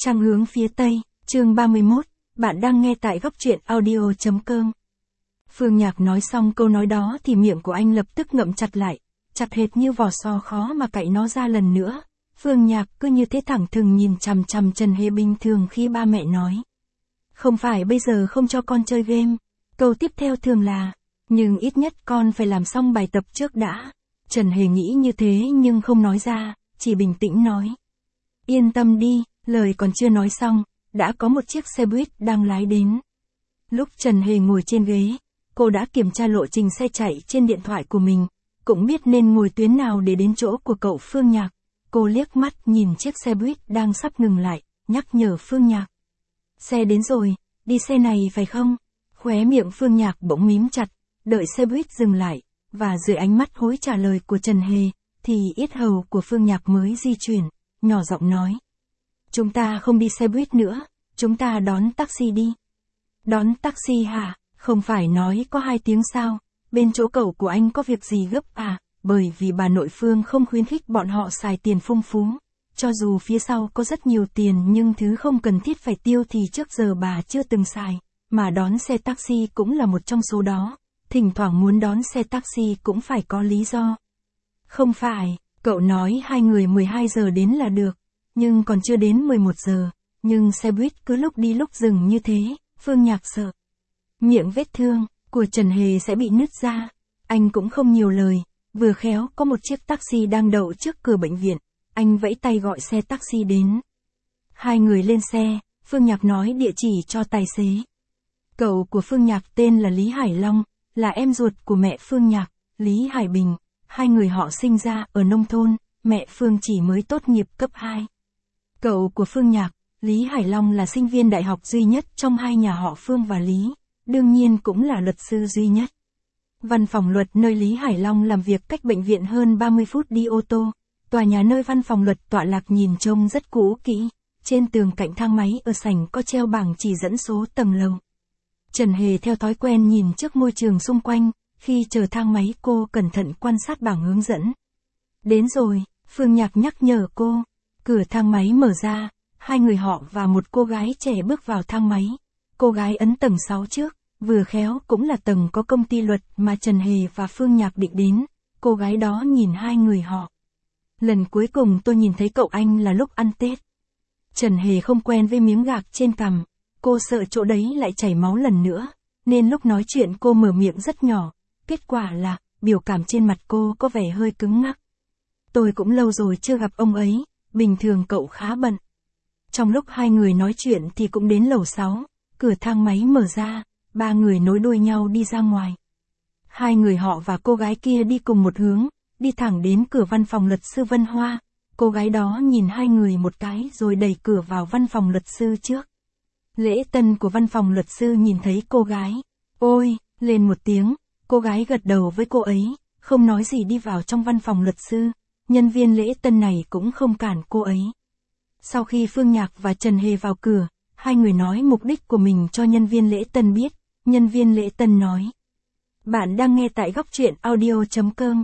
Trăng hướng phía Tây, chương 31, bạn đang nghe tại góc truyện audio.com. Phương Nhạc nói xong câu nói đó thì miệng của anh lập tức ngậm chặt lại, chặt hệt như vỏ sò khó mà cạy nó ra lần nữa. Phương Nhạc cứ như thế thẳng thừng nhìn chằm chằm Trần Hề bình thường khi ba mẹ nói. Không phải bây giờ không cho con chơi game, câu tiếp theo thường là, nhưng ít nhất con phải làm xong bài tập trước đã. Trần Hề nghĩ như thế nhưng không nói ra, chỉ bình tĩnh nói. Yên tâm đi, lời còn chưa nói xong, đã có một chiếc xe buýt đang lái đến. Lúc Trần Hề ngồi trên ghế, cô đã kiểm tra lộ trình xe chạy trên điện thoại của mình, cũng biết nên ngồi tuyến nào để đến chỗ của cậu Phương Nhạc. Cô liếc mắt nhìn chiếc xe buýt đang sắp ngừng lại, nhắc nhở Phương Nhạc. Xe đến rồi, đi xe này phải không? Khóe miệng Phương Nhạc bỗng mím chặt, đợi xe buýt dừng lại, và dưới ánh mắt hối trả lời của Trần Hề, thì yết hầu của Phương Nhạc mới di chuyển, nhỏ giọng nói. Chúng ta không đi xe buýt nữa, chúng ta đón taxi đi. Đón taxi hả? Không phải nói có 2 tiếng sao? Bên chỗ cậu của anh có việc gì gấp à? Bởi vì bà nội Phương không khuyến khích bọn họ xài tiền phong phú. Cho dù phía sau có rất nhiều tiền nhưng thứ không cần thiết phải tiêu thì trước giờ bà chưa từng xài. Mà đón xe taxi cũng là một trong số đó. Thỉnh thoảng muốn đón xe taxi cũng phải có lý do. Không phải, cậu nói 2 người 12 giờ đến là được. Nhưng còn chưa đến 11 giờ. Nhưng xe buýt cứ lúc đi lúc dừng như thế, Phương Nhạc sợ. Miệng vết thương của Trần Hề sẽ bị nứt ra. Anh cũng không nhiều lời. Vừa khéo có một chiếc taxi đang đậu trước cửa bệnh viện. Anh vẫy tay gọi xe taxi đến. 2 người lên xe, Phương Nhạc nói địa chỉ cho tài xế. Cậu của Phương Nhạc tên là Lý Hải Long, là em ruột của mẹ Phương Nhạc, Lý Hải Bình. 2 người họ sinh ra ở nông thôn, mẹ Phương chỉ mới tốt nghiệp cấp 2. Cậu của Phương Nhạc, Lý Hải Long là sinh viên đại học duy nhất trong 2 nhà họ Phương và Lý, đương nhiên cũng là luật sư duy nhất. Văn phòng luật nơi Lý Hải Long làm việc cách bệnh viện hơn 30 phút đi ô tô. Tòa nhà nơi văn phòng luật tọa lạc nhìn trông rất cũ kỹ. Trên tường cạnh thang máy ở sảnh có treo bảng chỉ dẫn số tầng lầu. Trần Hề theo thói quen nhìn trước môi trường xung quanh, khi chờ thang máy cô cẩn thận quan sát bảng hướng dẫn. Đến rồi, Phương Nhạc nhắc nhở cô. Cửa thang máy mở ra, 2 người họ và một cô gái trẻ bước vào thang máy. Cô gái ấn tầng 6 trước, vừa khéo cũng là tầng có công ty luật mà Trần Hề và Phương Nhạc định đến. Cô gái đó nhìn 2 người họ. Lần cuối cùng tôi nhìn thấy cậu anh là lúc ăn Tết. Trần Hề không quen với miếng gạc trên cằm, cô sợ chỗ đấy lại chảy máu lần nữa, nên lúc nói chuyện cô mở miệng rất nhỏ, kết quả là, biểu cảm trên mặt cô có vẻ hơi cứng ngắc. Tôi cũng lâu rồi chưa gặp ông ấy, bình thường cậu khá bận. Trong lúc 2 người nói chuyện thì cũng đến lầu 6, cửa thang máy mở ra, 3 người nối đuôi nhau đi ra ngoài. 2 người họ và cô gái kia đi cùng một hướng, đi thẳng đến cửa văn phòng luật sư Vân Hoa. Cô gái đó nhìn 2 người một cái rồi đẩy cửa vào văn phòng luật sư trước. Lễ tân của văn phòng luật sư nhìn thấy cô gái. Ôi, lên một tiếng, cô gái gật đầu với cô ấy, không nói gì đi vào trong văn phòng luật sư. Nhân viên lễ tân này cũng không cản cô ấy. Sau khi Phương Nhạc và Trần Hề vào cửa, 2 người nói mục đích của mình cho nhân viên lễ tân biết. Nhân viên lễ tân nói. Bạn đang nghe tại góc truyện audio.com.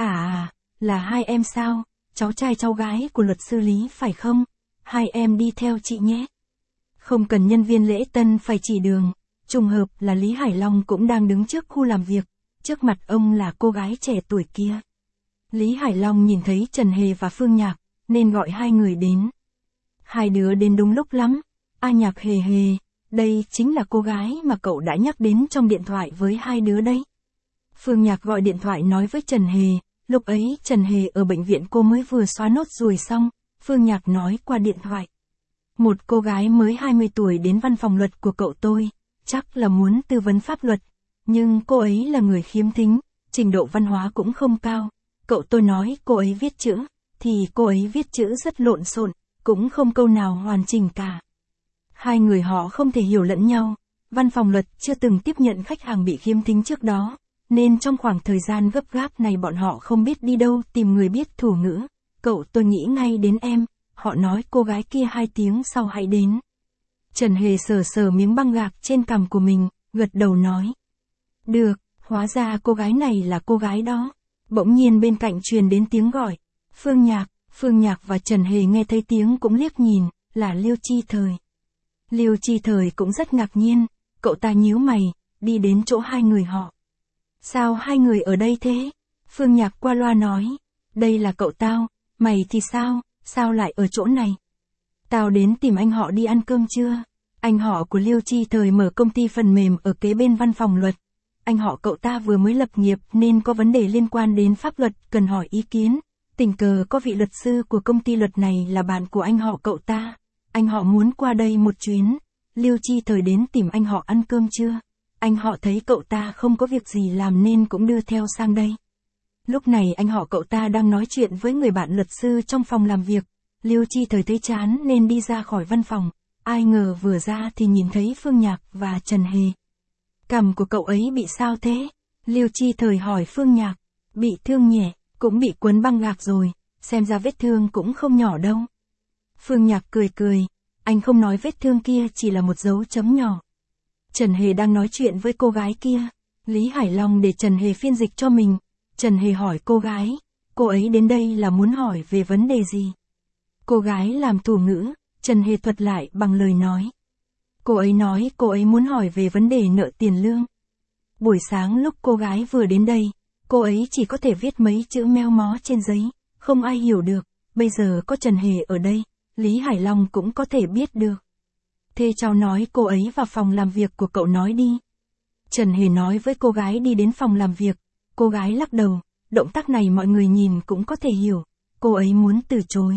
Là 2 em sao? Cháu trai cháu gái của luật sư Lý phải không? 2 em đi theo chị nhé. Không cần nhân viên lễ tân phải chỉ đường. Trùng hợp là Lý Hải Long cũng đang đứng trước khu làm việc. Trước mặt ông là cô gái trẻ tuổi kia. Lý Hải Long nhìn thấy Trần Hề và Phương Nhạc, nên gọi 2 người đến. 2 đứa đến đúng lúc lắm. Nhạc Hề Hề, đây chính là cô gái mà cậu đã nhắc đến trong điện thoại với 2 đứa đấy. Phương Nhạc gọi điện thoại nói với Trần Hề, lúc ấy Trần Hề ở bệnh viện cô mới vừa xóa nốt ruồi xong, Phương Nhạc nói qua điện thoại. Một cô gái mới 20 tuổi đến văn phòng luật của cậu tôi, chắc là muốn tư vấn pháp luật, nhưng cô ấy là người khiếm thính, trình độ văn hóa cũng không cao. Cậu tôi nói cô ấy viết chữ, thì cô ấy viết chữ rất lộn xộn, cũng không câu nào hoàn chỉnh cả. 2 người họ không thể hiểu lẫn nhau, văn phòng luật chưa từng tiếp nhận khách hàng bị khiếm thính trước đó, nên trong khoảng thời gian gấp gáp này bọn họ không biết đi đâu tìm người biết thủ ngữ. Cậu tôi nghĩ ngay đến em, họ nói cô gái kia 2 tiếng sau hãy đến. Trần Hề sờ sờ miếng băng gạc trên cằm của mình, gật đầu nói. Được, hóa ra cô gái này là cô gái đó. Bỗng nhiên bên cạnh truyền đến tiếng gọi. Phương Nhạc và Trần Hề nghe thấy tiếng cũng liếc nhìn, là Liêu Chi Thời. Liêu Chi Thời cũng rất ngạc nhiên, cậu ta nhíu mày, đi đến chỗ hai người họ. Sao hai người ở đây thế? Phương Nhạc qua loa nói, đây là cậu tao, mày thì sao, sao lại ở chỗ này? Tao đến tìm anh họ đi ăn cơm chưa? Anh họ của Liêu Chi Thời mở công ty phần mềm ở kế bên văn phòng luật. Anh họ cậu ta vừa mới lập nghiệp nên có vấn đề liên quan đến pháp luật cần hỏi ý kiến. Tình cờ có vị luật sư của công ty luật này là bạn của anh họ cậu ta. Anh họ muốn qua đây một chuyến. Liêu Chi Thời đến tìm anh họ ăn cơm chưa? Anh họ thấy cậu ta không có việc gì làm nên cũng đưa theo sang đây. Lúc này anh họ cậu ta đang nói chuyện với người bạn luật sư trong phòng làm việc. Liêu Chi Thời thấy chán nên đi ra khỏi văn phòng. Ai ngờ vừa ra thì nhìn thấy Phương Nhạc và Trần Hề. Cằm của cậu ấy bị sao thế? Liêu Chi Thời hỏi Phương Nhạc. Bị thương nhẹ, cũng bị quấn băng gạc rồi, xem ra vết thương cũng không nhỏ đâu. Phương Nhạc cười cười, anh không nói vết thương kia chỉ là một dấu chấm nhỏ. Trần Hề đang nói chuyện với cô gái kia. Lý Hải Long để Trần Hề phiên dịch cho mình. Trần Hề hỏi cô gái, cô ấy đến đây là muốn hỏi về vấn đề gì? Cô gái làm thủ ngữ, Trần Hề thuật lại bằng lời nói. Cô ấy nói cô ấy muốn hỏi về vấn đề nợ tiền lương. Buổi sáng lúc cô gái vừa đến đây, cô ấy chỉ có thể viết mấy chữ meo mó trên giấy, không ai hiểu được, bây giờ có Trần Hề ở đây, Lý Hải Long cũng có thể biết được. Thế cháu nói cô ấy vào phòng làm việc của cậu nói đi. Trần Hề nói với cô gái đi đến phòng làm việc, cô gái lắc đầu, động tác này mọi người nhìn cũng có thể hiểu, cô ấy muốn từ chối.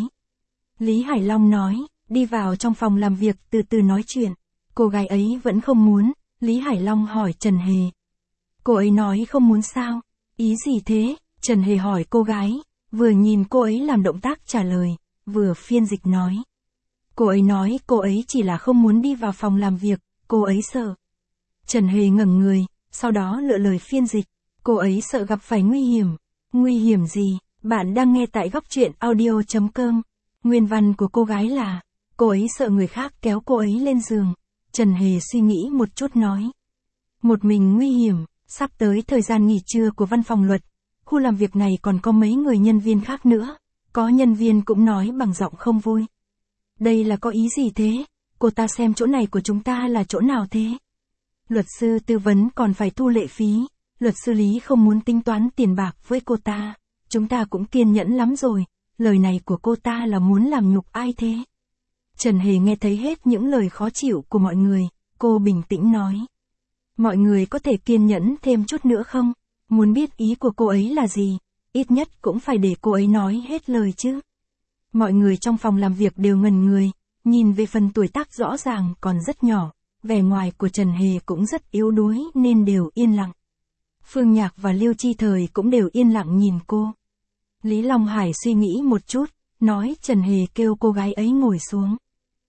Lý Hải Long nói, đi vào trong phòng làm việc từ từ nói chuyện, cô gái ấy vẫn không muốn, Lý Hải Long hỏi Trần Hề. Cô ấy nói không muốn sao, ý gì thế, Trần Hề hỏi cô gái, vừa nhìn cô ấy làm động tác trả lời, vừa phiên dịch nói. Cô ấy nói cô ấy chỉ là không muốn đi vào phòng làm việc, cô ấy sợ. Trần Hề ngẩng người, sau đó lựa lời phiên dịch, cô ấy sợ gặp phải nguy hiểm. Nguy hiểm gì? Bạn đang nghe tại góc truyện audio.com. Nguyên văn của cô gái là, cô ấy sợ người khác kéo cô ấy lên giường. Trần Hề suy nghĩ một chút nói. Một mình nguy hiểm, sắp tới thời gian nghỉ trưa của văn phòng luật, khu làm việc này còn có mấy người nhân viên khác nữa. Có nhân viên cũng nói bằng giọng không vui. Đây là có ý gì thế? Cô ta xem chỗ này của chúng ta là chỗ nào thế? Luật sư tư vấn còn phải thu lệ phí. Luật sư Lý không muốn tính toán tiền bạc với cô ta. Chúng ta cũng kiên nhẫn lắm rồi. Lời này của cô ta là muốn làm nhục ai thế? Trần Hề nghe thấy hết những lời khó chịu của mọi người. Cô bình tĩnh nói. Mọi người có thể kiên nhẫn thêm chút nữa không? Muốn biết ý của cô ấy là gì? Ít nhất cũng phải để cô ấy nói hết lời chứ. Mọi người trong phòng làm việc đều ngần người, nhìn về phần tuổi tác rõ ràng còn rất nhỏ, vẻ ngoài của Trần Hề cũng rất yếu đuối nên đều yên lặng. Phương Nhạc và Liêu Chi Thời cũng đều yên lặng nhìn cô. Lý Long Hải suy nghĩ một chút, nói Trần Hề kêu cô gái ấy ngồi xuống.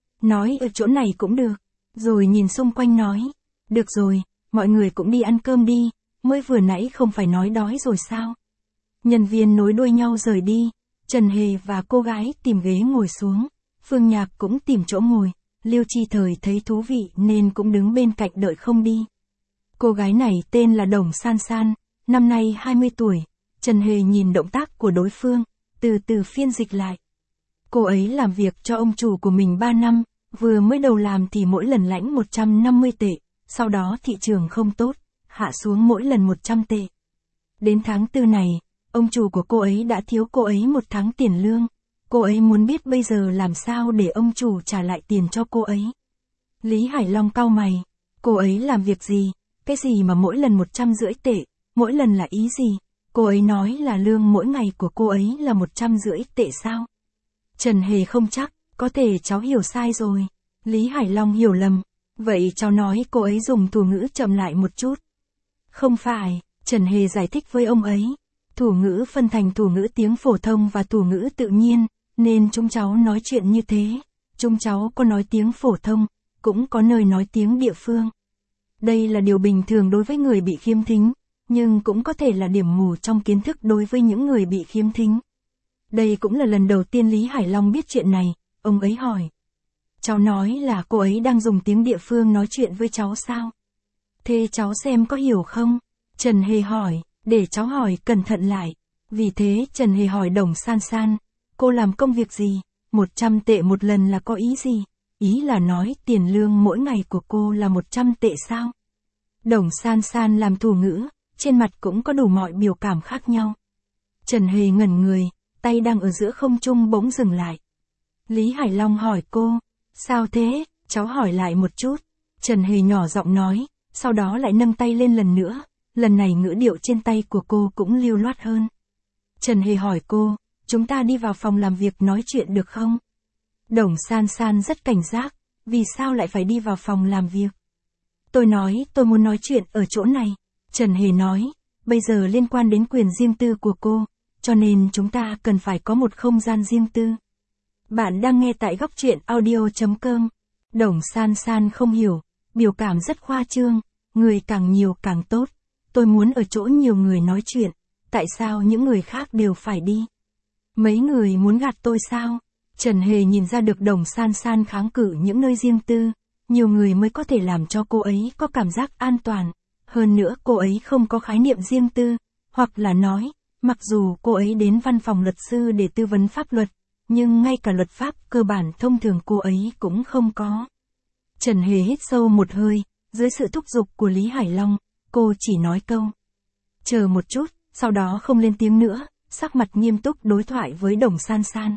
Nói ở chỗ này cũng được, rồi nhìn xung quanh nói, được rồi, mọi người cũng đi ăn cơm đi, mới vừa nãy không phải nói đói rồi sao? Nhân viên nối đuôi nhau rời đi. Trần Hề và cô gái tìm ghế ngồi xuống, Phương Nhạc cũng tìm chỗ ngồi, Liêu Chi Thời thấy thú vị nên cũng đứng bên cạnh đợi không đi. Cô gái này tên là Đồng San San, năm nay 20 tuổi, Trần Hề nhìn động tác của đối phương, từ từ phiên dịch lại. Cô ấy làm việc cho ông chủ của mình 3 năm, vừa mới đầu làm thì mỗi lần lãnh 150 tệ, sau đó thị trường không tốt, hạ xuống mỗi lần 100 tệ. Đến tháng 4 này, ông chủ của cô ấy đã thiếu cô ấy 1 tháng tiền lương. Cô ấy muốn biết bây giờ làm sao để ông chủ trả lại tiền cho cô ấy. Lý Hải Long cau mày. Cô ấy làm việc gì? Cái gì mà mỗi lần 150 tệ? Mỗi lần là ý gì? Cô ấy nói là lương mỗi ngày của cô ấy là 150 tệ sao? Trần Hề không chắc, có thể cháu hiểu sai rồi. Lý Hải Long hiểu lầm. Vậy cháu nói cô ấy dùng thủ ngữ chậm lại một chút. Không phải, Trần Hề giải thích với ông ấy. Thủ ngữ phân thành thủ ngữ tiếng phổ thông và thủ ngữ tự nhiên, nên chúng cháu nói chuyện như thế. Chúng cháu có nói tiếng phổ thông, cũng có nơi nói tiếng địa phương. Đây là điều bình thường đối với người bị khiếm thính, nhưng cũng có thể là điểm mù trong kiến thức đối với những người bị khiếm thính. Đây cũng là lần đầu tiên Lý Hải Long biết chuyện này, ông ấy hỏi. Cháu nói là cô ấy đang dùng tiếng địa phương nói chuyện với cháu sao? Thế cháu xem có hiểu không? Trần Hề hỏi. Để cháu hỏi cẩn thận lại. Vì thế Trần Hề hỏi Đồng San San, cô làm công việc gì? 100 tệ một lần là có ý gì? Ý là nói tiền lương mỗi ngày của cô là 100 tệ sao? Đồng San San làm thủ ngữ, trên mặt cũng có đủ mọi biểu cảm khác nhau. Trần Hề ngẩn người, tay đang ở giữa không trung bỗng dừng lại. Lý Hải Long hỏi cô, sao thế, cháu hỏi lại một chút. Trần Hề nhỏ giọng nói, sau đó lại nâng tay lên lần nữa, lần này ngữ điệu trên tay của cô cũng lưu loát hơn. Trần Hề hỏi cô, chúng ta đi vào phòng làm việc nói chuyện được không? Đồng San San rất cảnh giác, vì sao lại phải đi vào phòng làm việc? Tôi nói tôi muốn nói chuyện ở chỗ này. Trần Hề nói, bây giờ liên quan đến quyền riêng tư của cô, cho nên chúng ta cần phải có một không gian riêng tư. Bạn đang nghe tại góc truyện audio.com. Đồng San San không hiểu, biểu cảm rất khoa trương, người càng nhiều càng tốt. Tôi muốn ở chỗ nhiều người nói chuyện, tại sao những người khác đều phải đi? Mấy người muốn gạt tôi sao? Trần Hề nhìn ra được Đồng San San kháng cự những nơi riêng tư, nhiều người mới có thể làm cho cô ấy có cảm giác an toàn. Hơn nữa cô ấy không có khái niệm riêng tư, hoặc là nói, mặc dù cô ấy đến văn phòng luật sư để tư vấn pháp luật, nhưng ngay cả luật pháp cơ bản thông thường cô ấy cũng không có. Trần Hề hít sâu một hơi, dưới sự thúc giục của Lý Hải Long, cô chỉ nói câu. Chờ một chút, sau đó không lên tiếng nữa, sắc mặt nghiêm túc đối thoại với Đồng San San.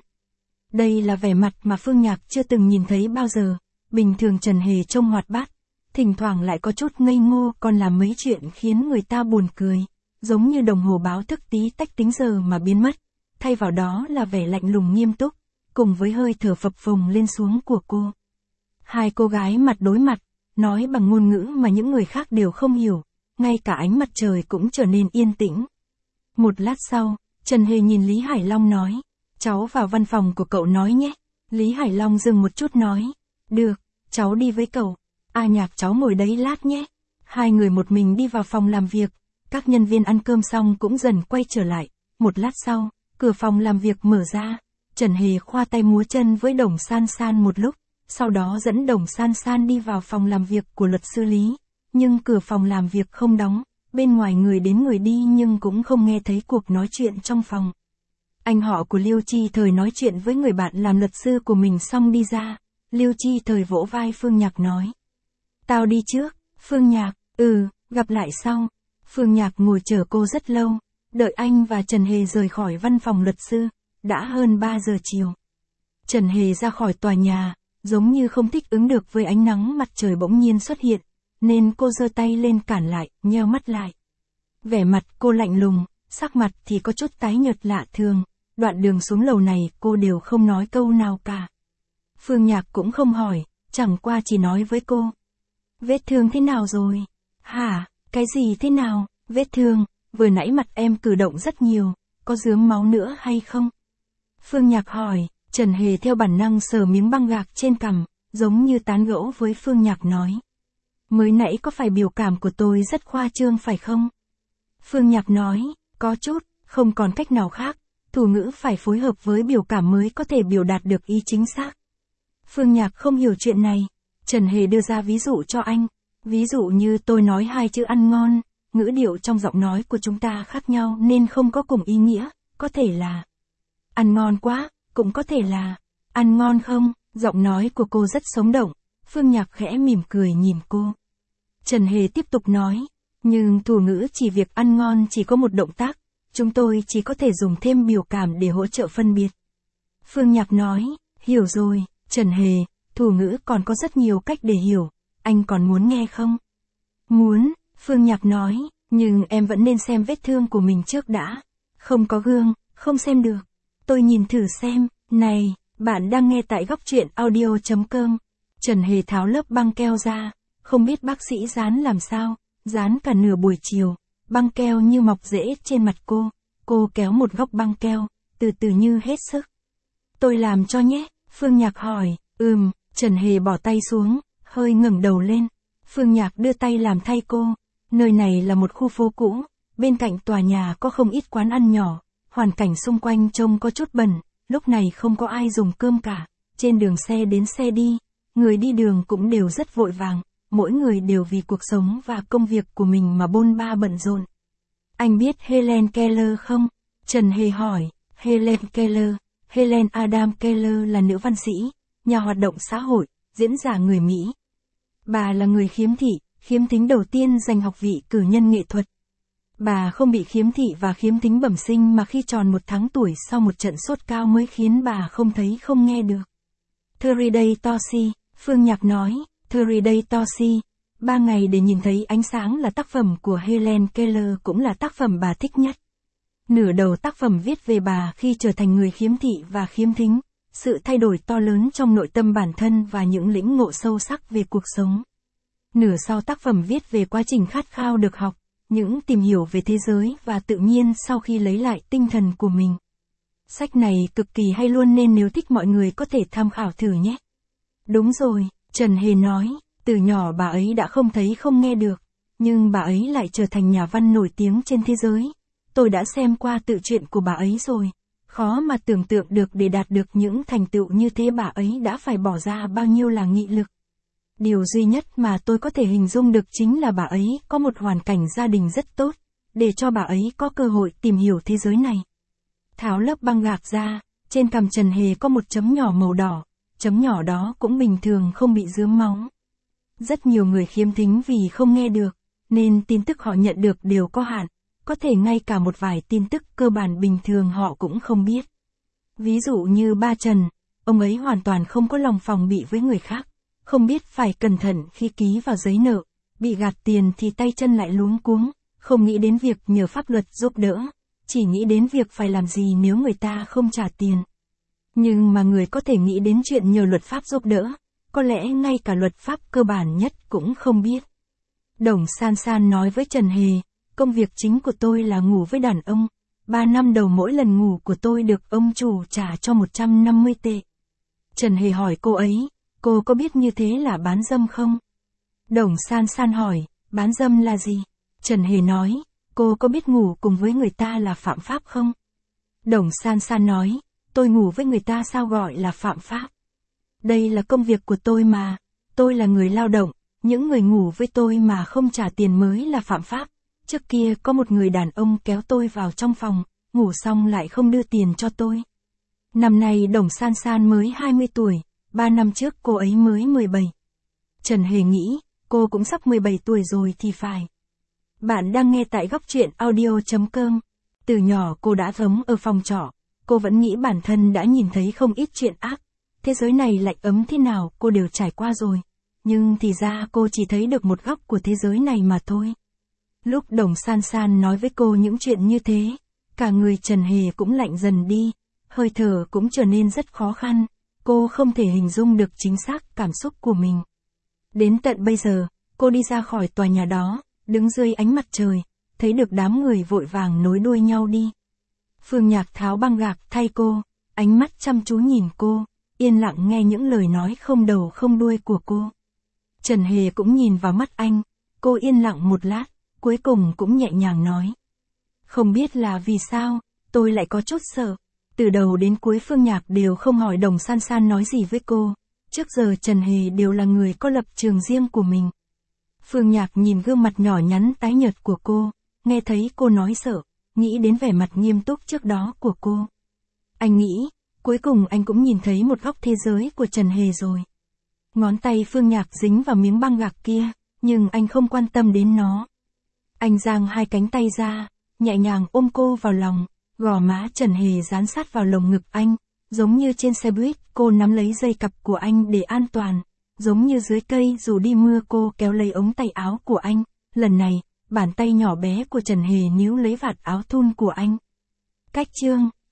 Đây là vẻ mặt mà Phương Nhạc chưa từng nhìn thấy bao giờ, bình thường Trần Hề trông hoạt bát, thỉnh thoảng lại có chút ngây ngô còn làm mấy chuyện khiến người ta buồn cười, giống như đồng hồ báo thức tí tách tính giờ mà biến mất, thay vào đó là vẻ lạnh lùng nghiêm túc, cùng với hơi thở phập phồng lên xuống của cô. Hai cô gái mặt đối mặt, nói bằng ngôn ngữ mà những người khác đều không hiểu, ngay cả ánh mặt trời cũng trở nên yên tĩnh. Một lát sau, Trần Hề nhìn Lý Hải Long nói, cháu vào văn phòng của cậu nói nhé. Lý Hải Long dừng một chút nói, được, cháu đi với cậu. Nhạc cháu ngồi đấy lát nhé. Hai người một mình đi vào phòng làm việc, các nhân viên ăn cơm xong cũng dần quay trở lại. Một lát sau, cửa phòng làm việc mở ra, Trần Hề khoa tay múa chân với Đồng San San một lúc, sau đó dẫn Đồng San San đi vào phòng làm việc của luật sư Lý. Nhưng cửa phòng làm việc không đóng, bên ngoài người đến người đi nhưng cũng không nghe thấy cuộc nói chuyện trong phòng. Anh họ của Liêu Chi Thời nói chuyện với người bạn làm luật sư của mình xong đi ra, Liêu Chi Thời vỗ vai Phương Nhạc nói. Tao đi trước. Phương Nhạc, gặp lại sau. Phương Nhạc ngồi chờ cô rất lâu, đợi anh và Trần Hề rời khỏi văn phòng luật sư, đã hơn 3 giờ chiều. Trần Hề ra khỏi tòa nhà, giống như không thích ứng được với ánh nắng mặt trời bỗng nhiên xuất hiện, nên cô giơ tay lên cản lại, nheo mắt lại. Vẻ mặt cô lạnh lùng, sắc mặt thì có chút tái nhợt lạ thường, đoạn đường xuống lầu này cô đều không nói câu nào cả. Phương Nhạc cũng không hỏi, chẳng qua chỉ nói với cô. Vết thương thế nào rồi? Hả, cái gì thế nào? Vết thương, vừa nãy mặt em cử động rất nhiều, có rớm máu nữa hay không? Phương Nhạc hỏi, Trần Hề theo bản năng sờ miếng băng gạc trên cằm, giống như tán gẫu với Phương Nhạc nói. Mới nãy có phải biểu cảm của tôi rất khoa trương phải không? Phương Nhạc nói, có chút, không còn cách nào khác, thủ ngữ phải phối hợp với biểu cảm mới có thể biểu đạt được ý chính xác. Phương Nhạc không hiểu chuyện này. Trần Hề đưa ra ví dụ cho anh, ví dụ như tôi nói hai chữ ăn ngon, ngữ điệu trong giọng nói của chúng ta khác nhau nên không có cùng ý nghĩa, có thể là ăn ngon quá, cũng có thể là ăn ngon không, giọng nói của cô rất sống động, Phương Nhạc khẽ mỉm cười nhìn cô. Trần Hề tiếp tục nói, nhưng thủ ngữ chỉ việc ăn ngon chỉ có một động tác, chúng tôi chỉ có thể dùng thêm biểu cảm để hỗ trợ phân biệt. Phương Nhạc nói, hiểu rồi, Trần Hề. Thủ ngữ còn có rất nhiều cách để hiểu, anh còn muốn nghe không? Muốn, Phương Nhạc nói, nhưng em vẫn nên xem vết thương của mình trước đã. Không có gương, không xem được. Tôi nhìn thử xem, này, bạn đang nghe tại góc truyện audio.com. Trần Hề tháo lớp băng keo ra, không biết bác sĩ dán làm sao, dán cả nửa buổi chiều, băng keo như mọc rễ trên mặt cô kéo một góc băng keo, từ từ như hết sức. Tôi làm cho nhé, Phương Nhạc hỏi, Trần Hề bỏ tay xuống, hơi ngẩng đầu lên. Phương Nhạc đưa tay làm thay cô. Nơi này là một khu phố cũ, bên cạnh tòa nhà có không ít quán ăn nhỏ, hoàn cảnh xung quanh trông có chút bẩn, lúc này không có ai dùng cơm cả. Trên đường xe đến xe đi, người đi đường cũng đều rất vội vàng, mỗi người đều vì cuộc sống và công việc của mình mà bôn ba bận rộn. Anh biết Helen Keller không? Trần Hề hỏi. Helen Keller, Helen Adam Keller là nữ văn sĩ, nhà hoạt động xã hội, diễn giả người Mỹ. Bà là người khiếm thính đầu tiên giành học vị cử nhân nghệ thuật. Bà không bị khiếm thị và khiếm thính bẩm sinh mà khi tròn 1 tháng tuổi sau một trận sốt cao mới khiến bà không thấy không nghe được. Thuriday Tosi, Phương Nhạc nói, Thuriday Tosi, 3 ngày để nhìn thấy ánh sáng là tác phẩm của Helen Keller cũng là tác phẩm bà thích nhất. Nửa đầu tác phẩm viết về bà khi trở thành người khiếm thị và khiếm thính, sự thay đổi to lớn trong nội tâm bản thân và những lĩnh ngộ sâu sắc về cuộc sống. Nửa sau tác phẩm viết về quá trình khát khao được học, những tìm hiểu về thế giới và tự nhiên sau khi lấy lại tinh thần của mình. Sách này cực kỳ hay luôn nên nếu thích mọi người có thể tham khảo thử nhé. Đúng rồi, Trần Hề nói, từ nhỏ bà ấy đã không thấy không nghe được, nhưng bà ấy lại trở thành nhà văn nổi tiếng trên thế giới. Tôi đã xem qua tự truyện của bà ấy rồi, khó mà tưởng tượng được để đạt được những thành tựu như thế bà ấy đã phải bỏ ra bao nhiêu là nghị lực. Điều duy nhất mà tôi có thể hình dung được chính là bà ấy có một hoàn cảnh gia đình rất tốt, để cho bà ấy có cơ hội tìm hiểu thế giới này. Tháo lớp băng gạc ra, trên cằm Trần Hề có một chấm nhỏ màu đỏ, chấm nhỏ đó cũng bình thường không bị rướm máu. Rất nhiều người khiếm thính vì không nghe được, nên tin tức họ nhận được đều có hạn, có thể ngay cả một vài tin tức cơ bản bình thường họ cũng không biết. Ví dụ như ba Trần, ông ấy hoàn toàn không có lòng phòng bị với người khác, không biết phải cẩn thận khi ký vào giấy nợ, bị gạt tiền thì tay chân lại luống cuống, không nghĩ đến việc nhờ pháp luật giúp đỡ, chỉ nghĩ đến việc phải làm gì nếu người ta không trả tiền. Nhưng mà người có thể nghĩ đến chuyện nhờ luật pháp giúp đỡ, có lẽ ngay cả luật pháp cơ bản nhất cũng không biết. Đồng San San nói với Trần Hề, công việc chính của tôi là ngủ với đàn ông, 3 năm đầu mỗi lần ngủ của tôi được ông chủ trả cho 150 tệ. Trần Hề hỏi cô ấy, cô có biết như thế là bán dâm không? Đồng San San hỏi, bán dâm là gì? Trần Hề nói, cô có biết ngủ cùng với người ta là phạm pháp không? Đồng San San nói, tôi ngủ với người ta sao gọi là phạm pháp? Đây là công việc của tôi mà, tôi là người lao động, những người ngủ với tôi mà không trả tiền mới là phạm pháp. Trước kia có một người đàn ông kéo tôi vào trong phòng, ngủ xong lại không đưa tiền cho tôi. Năm nay Đồng San San mới 20 tuổi, 3 năm trước cô ấy mới 17. Trần Hề nghĩ, cô cũng sắp 17 tuổi rồi thì phải. Bạn đang nghe tại góc truyện audio.com. Từ nhỏ cô đã sống ở phòng trọ, cô vẫn nghĩ bản thân đã nhìn thấy không ít chuyện ác. Thế giới này lạnh ấm thế nào cô đều trải qua rồi. Nhưng thì ra cô chỉ thấy được một góc của thế giới này mà thôi. Lúc Đồng San San nói với cô những chuyện như thế, cả người Trần Hề cũng lạnh dần đi, hơi thở cũng trở nên rất khó khăn, cô không thể hình dung được chính xác cảm xúc của mình. Đến tận bây giờ, cô đi ra khỏi tòa nhà đó, đứng dưới ánh mặt trời, thấy được đám người vội vàng nối đuôi nhau đi. Phương Nhạc tháo băng gạc thay cô, ánh mắt chăm chú nhìn cô, yên lặng nghe những lời nói không đầu không đuôi của cô. Trần Hề cũng nhìn vào mắt anh, cô yên lặng một lát, cuối cùng cũng nhẹ nhàng nói. Không biết là vì sao, tôi lại có chút sợ. Từ đầu đến cuối Phương Nhạc đều không hỏi Đồng San San nói gì với cô. Trước giờ Trần Hề đều là người có lập trường riêng của mình. Phương Nhạc nhìn gương mặt nhỏ nhắn tái nhợt của cô, nghe thấy cô nói sợ, nghĩ đến vẻ mặt nghiêm túc trước đó của cô. Anh nghĩ, cuối cùng anh cũng nhìn thấy một góc thế giới của Trần Hề rồi. Ngón tay Phương Nhạc dính vào miếng băng gạc kia, nhưng anh không quan tâm đến nó. Anh giang hai cánh tay ra, nhẹ nhàng ôm cô vào lòng, gò má Trần Hề dán sát vào lồng ngực anh, giống như trên xe buýt cô nắm lấy dây cặp của anh để an toàn, giống như dưới cây dù đi mưa cô kéo lấy ống tay áo của anh, lần này, bàn tay nhỏ bé của Trần Hề níu lấy vạt áo thun của anh. Cách chương